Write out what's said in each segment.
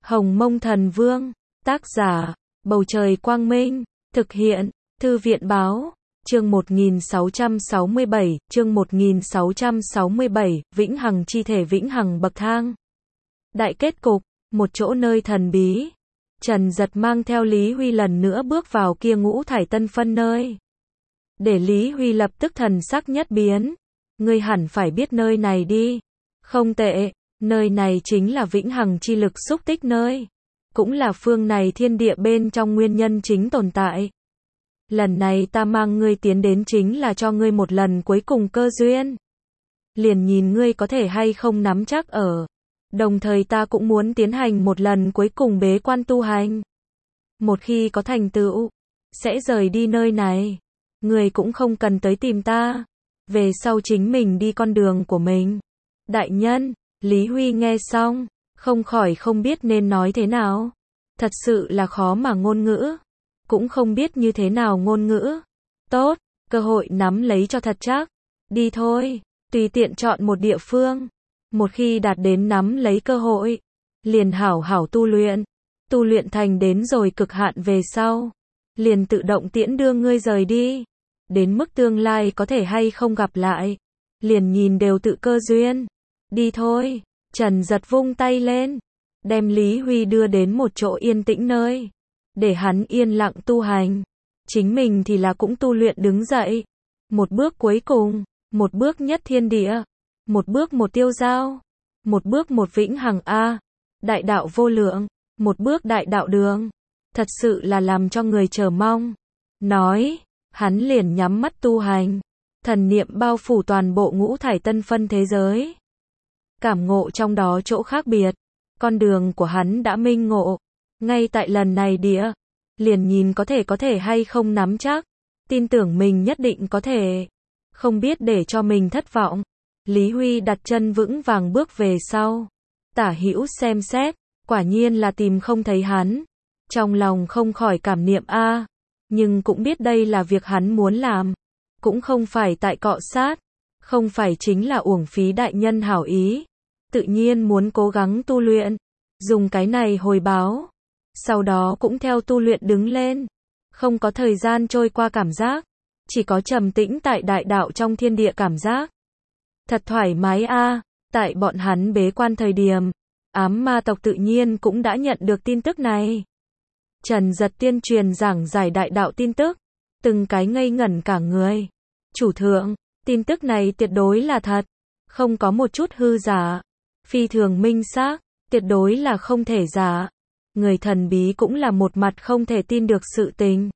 Hồng Mông Thần Vương, tác giả, Bầu Trời Quang Minh, thực hiện, Thư viện Báo, chương 1667, Vĩnh Hằng chi thể Vĩnh Hằng bậc thang. Đại kết cục, một chỗ nơi thần bí. Trần Dật mang theo Lý Huy lần nữa bước vào kia ngũ thải tân phân nơi. Để Lý Huy lập tức thần sắc nhất biến. Ngươi hẳn phải biết nơi này đi. Không tệ, nơi này chính là Vĩnh Hằng chi lực xúc tích nơi. Cũng là phương này thiên địa bên trong nguyên nhân chính tồn tại. Lần này ta mang ngươi tiến đến chính là cho ngươi một lần cuối cùng cơ duyên. Liền nhìn ngươi có thể hay không nắm chắc ở. Đồng thời ta cũng muốn tiến hành một lần cuối cùng bế quan tu hành. Một khi có thành tựu, sẽ rời đi nơi này. Ngươi cũng không cần tới tìm ta. Về sau chính mình đi con đường của mình. Đại nhân, Lý Huy nghe xong, không khỏi không biết nên nói thế nào. Thật sự là khó mà ngôn ngữ. Cũng không biết như thế nào ngôn ngữ. Tốt, cơ hội nắm lấy cho thật chắc. Đi thôi, tùy tiện chọn một địa phương. Một khi đạt đến nắm lấy cơ hội, liền hảo hảo tu luyện. Tu luyện thành đến rồi cực hạn về sau, liền tự động tiễn đưa ngươi rời đi. Đến mức tương lai có thể hay không gặp lại, liền nhìn đều tự cơ duyên. Đi thôi, Trần Dật vung tay lên, đem Lý Huy đưa đến một chỗ yên tĩnh nơi, để hắn yên lặng tu hành. Chính mình thì là cũng tu luyện đứng dậy. Một bước cuối cùng, một bước nhất thiên địa, một bước một tiêu giao, một bước một vĩnh hằng a, đại đạo vô lượng, một bước đại đạo đường. Thật sự là làm cho người chờ mong. Nói, hắn liền nhắm mắt tu hành, thần niệm bao phủ toàn bộ ngũ thải tân phân thế giới. Cảm ngộ trong đó chỗ khác biệt, con đường của hắn đã minh ngộ. Ngay tại lần này địa, liền nhìn có thể hay không nắm chắc, tin tưởng mình nhất định có thể, không biết để cho mình thất vọng. Lý Huy đặt chân vững vàng bước về sau, tả hữu xem xét, quả nhiên là tìm không thấy hắn. Trong lòng không khỏi cảm niệm a, nhưng cũng biết đây là việc hắn muốn làm, cũng không phải tại cọ sát, không phải chính là uổng phí đại nhân hảo ý, tự nhiên muốn cố gắng tu luyện, dùng cái này hồi báo. Sau đó cũng theo tu luyện đứng lên, không có thời gian trôi qua cảm giác, chỉ có trầm tĩnh tại đại đạo trong thiên địa cảm giác. Thật thoải mái a. Tại bọn hắn bế quan thời điểm, ám ma tộc tự nhiên cũng đã nhận được tin tức này. Trần Dật tiên truyền giảng giải đại đạo tin tức, từng cái ngây ngẩn cả người. Chủ thượng, tin tức này tuyệt đối là thật, không có một chút hư giả, phi thường minh xác, tuyệt đối là không thể giả. Người thần bí cũng là một mặt không thể tin được sự tình.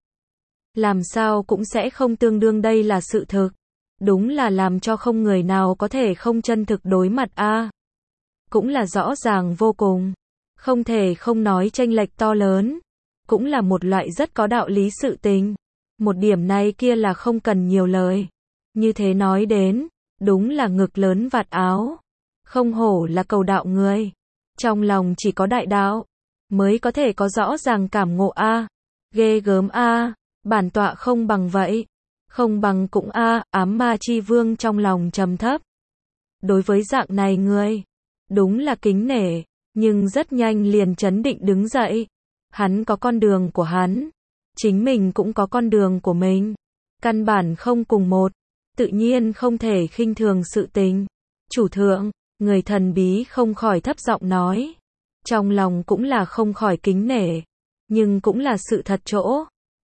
Làm sao cũng sẽ không tương đương đây là sự thực. Đúng là làm cho không người nào có thể không chân thực đối mặt a. Cũng là rõ ràng vô cùng. Không thể không nói chênh lệch to lớn. Cũng là một loại rất có đạo lý sự tình. Một điểm này kia là không cần nhiều lời. Như thế nói đến, đúng là ngực lớn vạt áo. Không hổ là cầu đạo người. Trong lòng chỉ có đại đạo mới có thể có rõ ràng cảm ngộ a. Ghê gớm a, bản tọa không bằng vậy. Không bằng cũng a, ám ma chi vương trong lòng trầm thấp. Đối với dạng này người, đúng là kính nể, nhưng rất nhanh liền trấn định đứng dậy. Hắn có con đường của hắn, chính mình cũng có con đường của mình. Căn bản không cùng một, tự nhiên không thể khinh thường sự tình. Chủ thượng, người thần bí không khỏi thấp giọng nói. Trong lòng cũng là không khỏi kính nể, nhưng cũng là sự thật chỗ.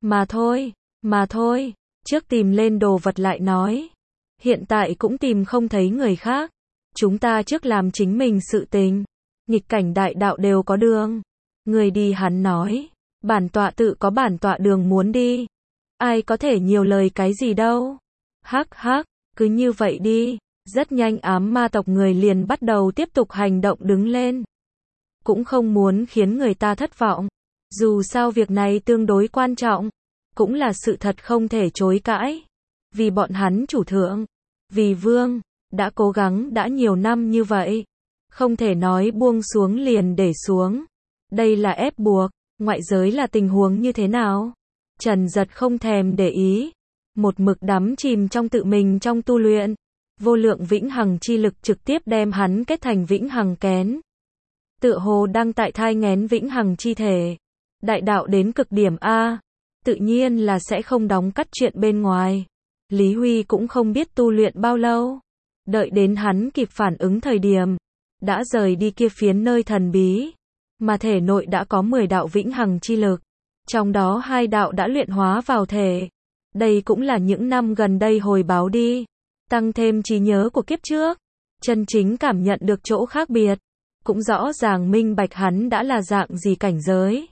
Mà thôi, trước tìm lên đồ vật lại nói. Hiện tại cũng tìm không thấy người khác. Chúng ta trước làm chính mình sự tình. Nghịch cảnh đại đạo đều có đường. Người đi hắn nói. Bản tọa tự có bản tọa đường muốn đi. Ai có thể nhiều lời cái gì đâu. Hắc, cứ như vậy đi. Rất nhanh ám ma tộc người liền bắt đầu tiếp tục hành động đứng lên. Cũng không muốn khiến người ta thất vọng. Dù sao việc này tương đối quan trọng. Cũng là sự thật không thể chối cãi. Vì bọn hắn chủ thượng, vì vương, đã cố gắng đã nhiều năm như vậy. Không thể nói buông xuống liền để xuống. Đây là ép buộc, ngoại giới là tình huống như thế nào? Trần Dật không thèm để ý. Một mực đắm chìm trong tự mình trong tu luyện. Vô lượng vĩnh hằng chi lực trực tiếp đem hắn kết thành vĩnh hằng kén. tựa hồ đang tại thai nghén vĩnh hằng chi thể. Đại đạo đến cực điểm a, tự nhiên là sẽ không đóng cắt chuyện bên ngoài. Lý Huy cũng không biết tu luyện bao lâu, đợi đến hắn kịp phản ứng thời điểm, đã rời đi kia phiến nơi thần bí, mà thể nội đã có 10 đạo vĩnh hằng chi lực, trong đó 2 đạo đã luyện hóa vào thể. Đây cũng là những năm gần đây hồi báo đi, tăng thêm trí nhớ của kiếp trước, chân chính cảm nhận được chỗ khác biệt, cũng rõ ràng minh bạch hắn đã là dạng gì cảnh giới.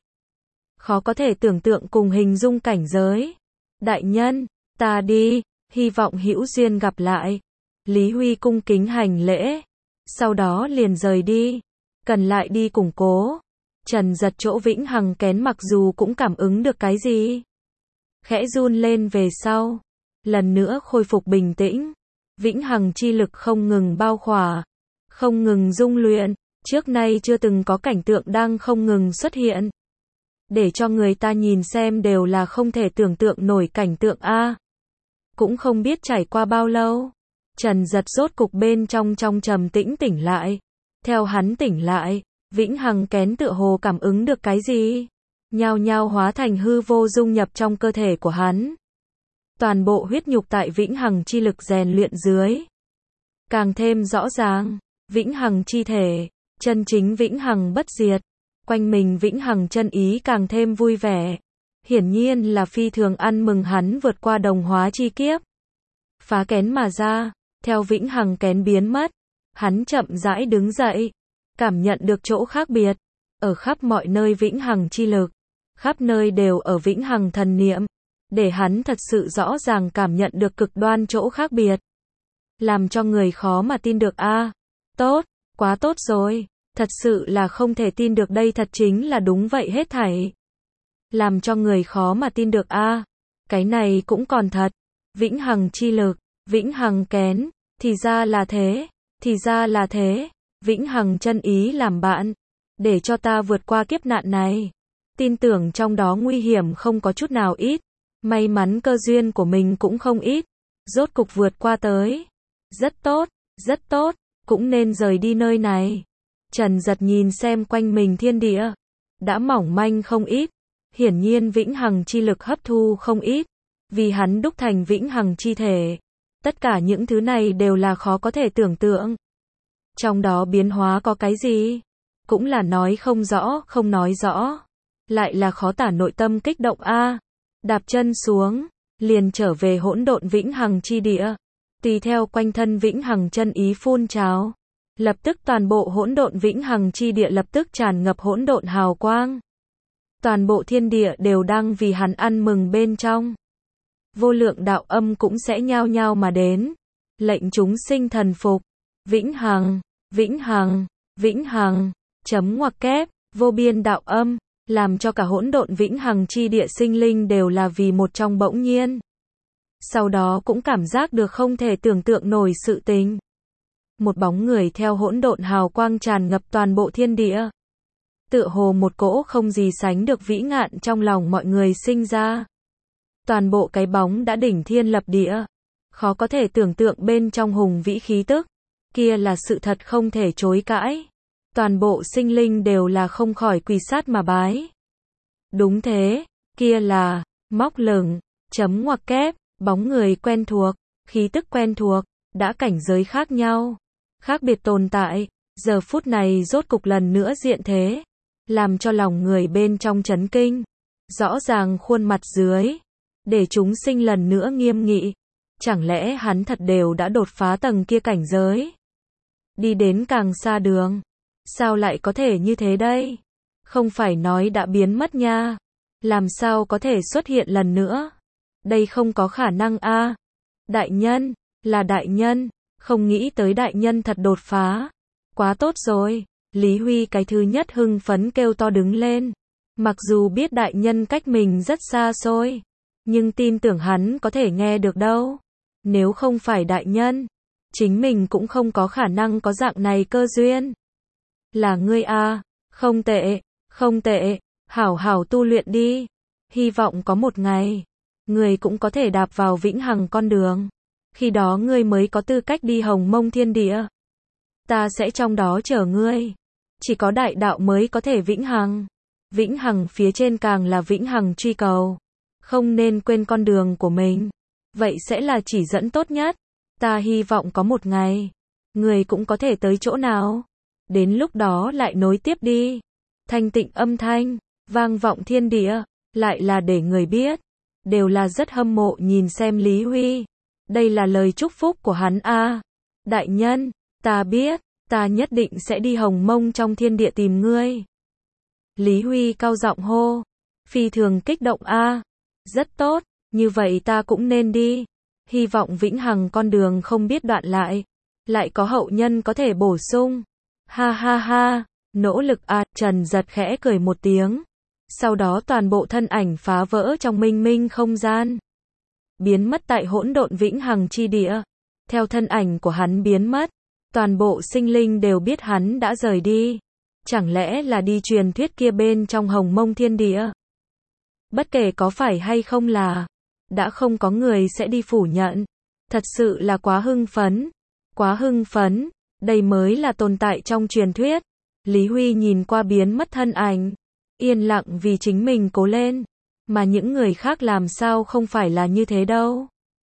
Khó có thể tưởng tượng cùng hình dung cảnh giới. Đại nhân, ta đi, hy vọng hữu duyên gặp lại. Lý Huy cung kính hành lễ, sau đó liền rời đi, cần lại đi củng cố. Trần Giật chỗ vĩnh hằng kén mặc dù cũng cảm ứng được cái gì, khẽ run lên về sau, lần nữa khôi phục bình tĩnh. Vĩnh hằng chi lực không ngừng bao khỏa, không ngừng dung luyện, trước nay chưa từng có cảnh tượng đang không ngừng xuất hiện, để cho người ta nhìn xem đều là không thể tưởng tượng nổi cảnh tượng a. Cũng không biết trải qua bao lâu, Trần Giật rốt cục bên trong trầm tĩnh tỉnh lại. Theo hắn tỉnh lại, vĩnh hằng kén tựa hồ cảm ứng được cái gì, nhao nhao hóa thành hư vô dung nhập trong cơ thể của hắn. Toàn bộ huyết nhục tại vĩnh hằng chi lực rèn luyện dưới, càng thêm rõ ràng, vĩnh hằng chi thể, chân chính vĩnh hằng bất diệt, quanh mình vĩnh hằng chân ý càng thêm vui vẻ. Hiển nhiên là phi thường ăn mừng hắn vượt qua đồng hóa chi kiếp, phá kén mà ra. Theo vĩnh hằng kén biến mất, hắn chậm rãi đứng dậy, cảm nhận được chỗ khác biệt, ở khắp mọi nơi vĩnh hằng chi lực, khắp nơi đều ở vĩnh hằng thần niệm, để hắn thật sự rõ ràng cảm nhận được cực đoan chỗ khác biệt, làm cho người khó mà tin được a. Tốt, quá tốt rồi, thật sự là không thể tin được đây thật chính là đúng vậy hết thảy. Làm cho người khó mà tin được a, cái này cũng còn thật, vĩnh hằng chi lực, vĩnh hằng kén, thì ra là thế, thì ra là thế, vĩnh hằng chân ý làm bạn, để cho ta vượt qua kiếp nạn này. Tin tưởng trong đó nguy hiểm không có chút nào ít, may mắn cơ duyên của mình cũng không ít, rốt cục vượt qua tới. Rất tốt, cũng nên rời đi nơi này. Trần Giật nhìn xem quanh mình thiên địa, đã mỏng manh không ít, hiển nhiên vĩnh hằng chi lực hấp thu không ít, vì hắn đúc thành vĩnh hằng chi thể. Tất cả những thứ này đều là khó có thể tưởng tượng. Trong đó biến hóa có cái gì? Cũng là nói không rõ, không nói rõ. Lại là khó tả nội tâm kích động a. Đạp chân xuống, liền trở về hỗn độn vĩnh hằng chi địa. Tùy theo quanh thân vĩnh hằng chân ý phun trào, lập tức toàn bộ hỗn độn vĩnh hằng chi địa lập tức tràn ngập hỗn độn hào quang. Toàn bộ thiên địa đều đang vì hắn ăn mừng bên trong. Vô lượng đạo âm cũng sẽ nhao nhao mà đến, lệnh chúng sinh thần phục. Vĩnh hằng, vĩnh hằng, vĩnh hằng, chấm ngoặc kép, vô biên đạo âm, làm cho cả hỗn độn vĩnh hằng chi địa sinh linh đều là vì một trong bỗng nhiên. Sau đó cũng cảm giác được không thể tưởng tượng nổi sự tình. Một bóng người theo hỗn độn hào quang tràn ngập toàn bộ thiên địa. Tựa hồ một cỗ không gì sánh được vĩ ngạn trong lòng mọi người sinh ra. Toàn bộ cái bóng đã đỉnh thiên lập địa, khó có thể tưởng tượng bên trong hùng vĩ khí tức, kia là sự thật không thể chối cãi. Toàn bộ sinh linh đều là không khỏi quỳ sát mà bái. Đúng thế, kia là móc lửng, chấm ngoặc kép, bóng người quen thuộc, khí tức quen thuộc, đã cảnh giới khác nhau, khác biệt tồn tại, giờ phút này rốt cục lần nữa diện thế, làm cho lòng người bên trong chấn kinh. Rõ ràng khuôn mặt dưới, để chúng sinh lần nữa nghiêm nghị. Chẳng lẽ hắn thật đều đã đột phá tầng kia cảnh giới, đi đến càng xa đường? Sao lại có thể như thế đây? Không phải nói đã biến mất nha, làm sao có thể xuất hiện lần nữa? Đây không có khả năng a. Đại nhân, là đại nhân, không nghĩ tới đại nhân thật đột phá. Quá tốt rồi, Lý Huy cái thứ nhất hưng phấn kêu to đứng lên. Mặc dù biết đại nhân cách mình rất xa xôi, nhưng tin tưởng hắn có thể nghe được đâu. Nếu không phải đại nhân, chính mình cũng không có khả năng có dạng này cơ duyên. Là ngươi a, không tệ, không tệ, hảo hảo tu luyện đi. Hy vọng có một ngày, ngươi cũng có thể đạp vào vĩnh hằng con đường. Khi đó ngươi mới có tư cách đi hồng mông thiên địa. Ta sẽ trong đó chờ ngươi. Chỉ có đại đạo mới có thể vĩnh hằng. Vĩnh hằng phía trên càng là vĩnh hằng truy cầu. Không nên quên con đường của mình. Vậy sẽ là chỉ dẫn tốt nhất. Ta hy vọng có một ngày, người cũng có thể tới chỗ nào. Đến lúc đó lại nối tiếp đi. Thanh tịnh âm thanh, vang vọng thiên địa, lại là để người biết. Đều là rất hâm mộ nhìn xem Lý Huy. Đây là lời chúc phúc của hắn a. Đại nhân, ta biết, ta nhất định sẽ đi Hồng Mông trong thiên địa tìm ngươi. Lý Huy cao giọng hô. Phi thường kích động a. Rất tốt, như vậy ta cũng nên đi. Hy vọng vĩnh hằng con đường không biết đoạn lại. Lại có hậu nhân có thể bổ sung. Ha ha ha, nỗ lực a. Trần giật khẽ cười một tiếng. Sau đó toàn bộ thân ảnh phá vỡ trong minh minh không gian. Biến mất tại hỗn độn vĩnh hằng chi địa. Theo thân ảnh của hắn biến mất, toàn bộ sinh linh đều biết hắn đã rời đi. Chẳng lẽ là đi truyền thuyết kia bên trong Hồng Mông thiên địa? Bất kể có phải hay không là, đã không có người sẽ đi phủ nhận. Thật sự là quá hưng phấn. Quá hưng phấn, đây mới là tồn tại trong truyền thuyết. Lý Huy nhìn qua biến mất thân ảnh, yên lặng vì chính mình cố lên. Mà những người khác làm sao không phải là như thế đâu.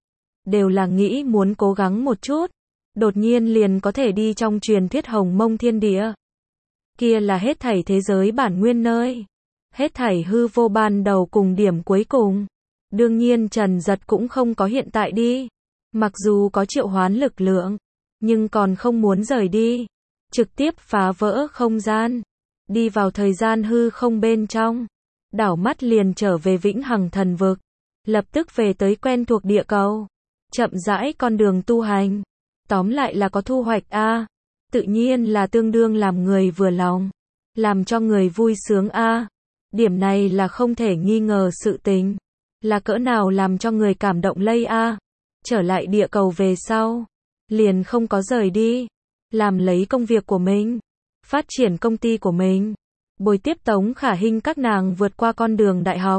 Đều là nghĩ muốn cố gắng một chút, đột nhiên liền có thể đi trong truyền thuyết Hồng Mông thiên địa. Kia là hết thảy thế giới bản nguyên nơi. Hết thảy hư vô ban đầu cùng điểm cuối cùng. Đương nhiên Trần Giật cũng không có hiện tại đi. Mặc dù có triệu hoán lực lượng, nhưng còn không muốn rời đi. Trực tiếp phá vỡ không gian. Đi vào thời gian hư không bên trong. Đảo mắt liền trở về vĩnh hằng thần vực. Lập tức về tới quen thuộc địa cầu. Chậm rãi con đường tu hành. Tóm lại là có thu hoạch a. Tự nhiên là tương đương làm người vừa lòng. Làm cho người vui sướng a. Điểm này là không thể nghi ngờ sự tình. Là cỡ nào làm cho người cảm động lây a. Trở lại địa cầu về sau. Liền không có rời đi. Làm lấy công việc của mình. Phát triển công ty của mình. Bồi tiếp Tống Khả Hinh các nàng vượt qua con đường đại học.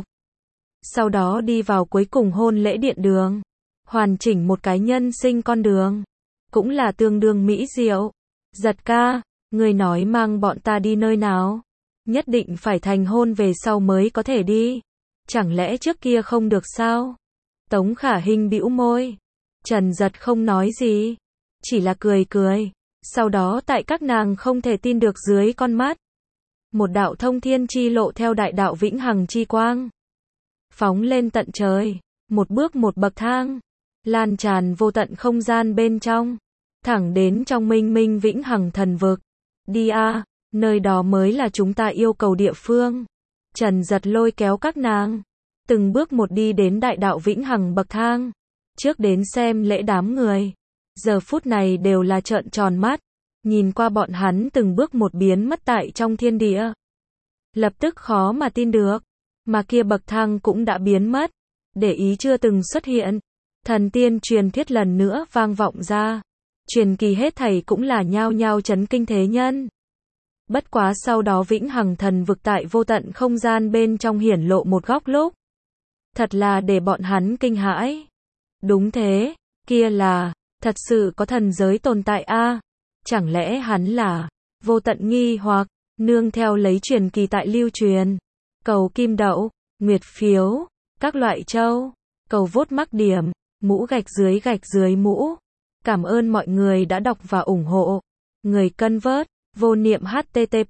Sau đó đi vào cuối cùng hôn lễ điện đường. Hoàn chỉnh một cái nhân sinh con đường. Cũng là tương đương mỹ diệu. Giật ca, người nói mang bọn ta đi nơi nào? Nhất định phải thành hôn về sau mới có thể đi. Chẳng lẽ trước kia không được sao? Tống Khả Hinh bĩu môi. Trần Giật không nói gì. Chỉ là cười cười. Sau đó tại các nàng không thể tin được dưới con mắt. Một đạo thông thiên chi lộ theo đại đạo vĩnh hằng chi quang. Phóng lên tận trời. Một bước một bậc thang. Lan tràn vô tận không gian bên trong. Thẳng đến trong minh minh vĩnh hằng thần vực. Đi a, nơi đó mới là chúng ta yêu cầu địa phương. Trần Giật lôi kéo các nàng. Từng bước một đi đến đại đạo vĩnh hằng bậc thang. Trước đến xem lễ đám người. Giờ phút này đều là trợn tròn mắt. Nhìn qua bọn hắn từng bước một biến mất tại trong thiên địa. Lập tức khó mà tin được. Mà kia bậc thang cũng đã biến mất. Để ý chưa từng xuất hiện. Thần tiên truyền thuyết lần nữa vang vọng ra. Truyền kỳ hết thảy cũng là nhao nhao chấn kinh thế nhân. Bất quá sau đó vĩnh hằng thần vực tại vô tận không gian bên trong hiển lộ một góc lúc. Thật là để bọn hắn kinh hãi. Đúng thế, kia là, thật sự có thần giới tồn tại a. Chẳng lẽ hắn là, vô tận nghi hoặc, nương theo lấy truyền kỳ tại lưu truyền. Cầu kim đậu, nguyệt phiếu, các loại châu, cầu vote mắc điểm, mũ gạch dưới mũ. Cảm ơn mọi người đã đọc và ủng hộ. Người cân vớt, vô niệm http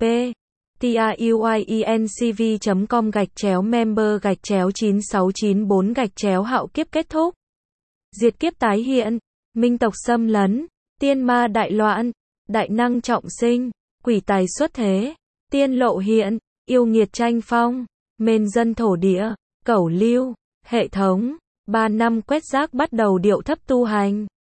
tiuyenc.com/member/9694 hạo kiếp kết thúc. Diệt kiếp tái hiện, minh tộc xâm lấn, tiên ma đại loạn, đại năng trọng sinh, quỷ tài xuất thế, tiên lộ hiện, yêu nghiệt tranh phong, mên dân thổ địa, cẩu lưu, hệ thống, 3 năm quét rác bắt đầu điệu thấp tu hành.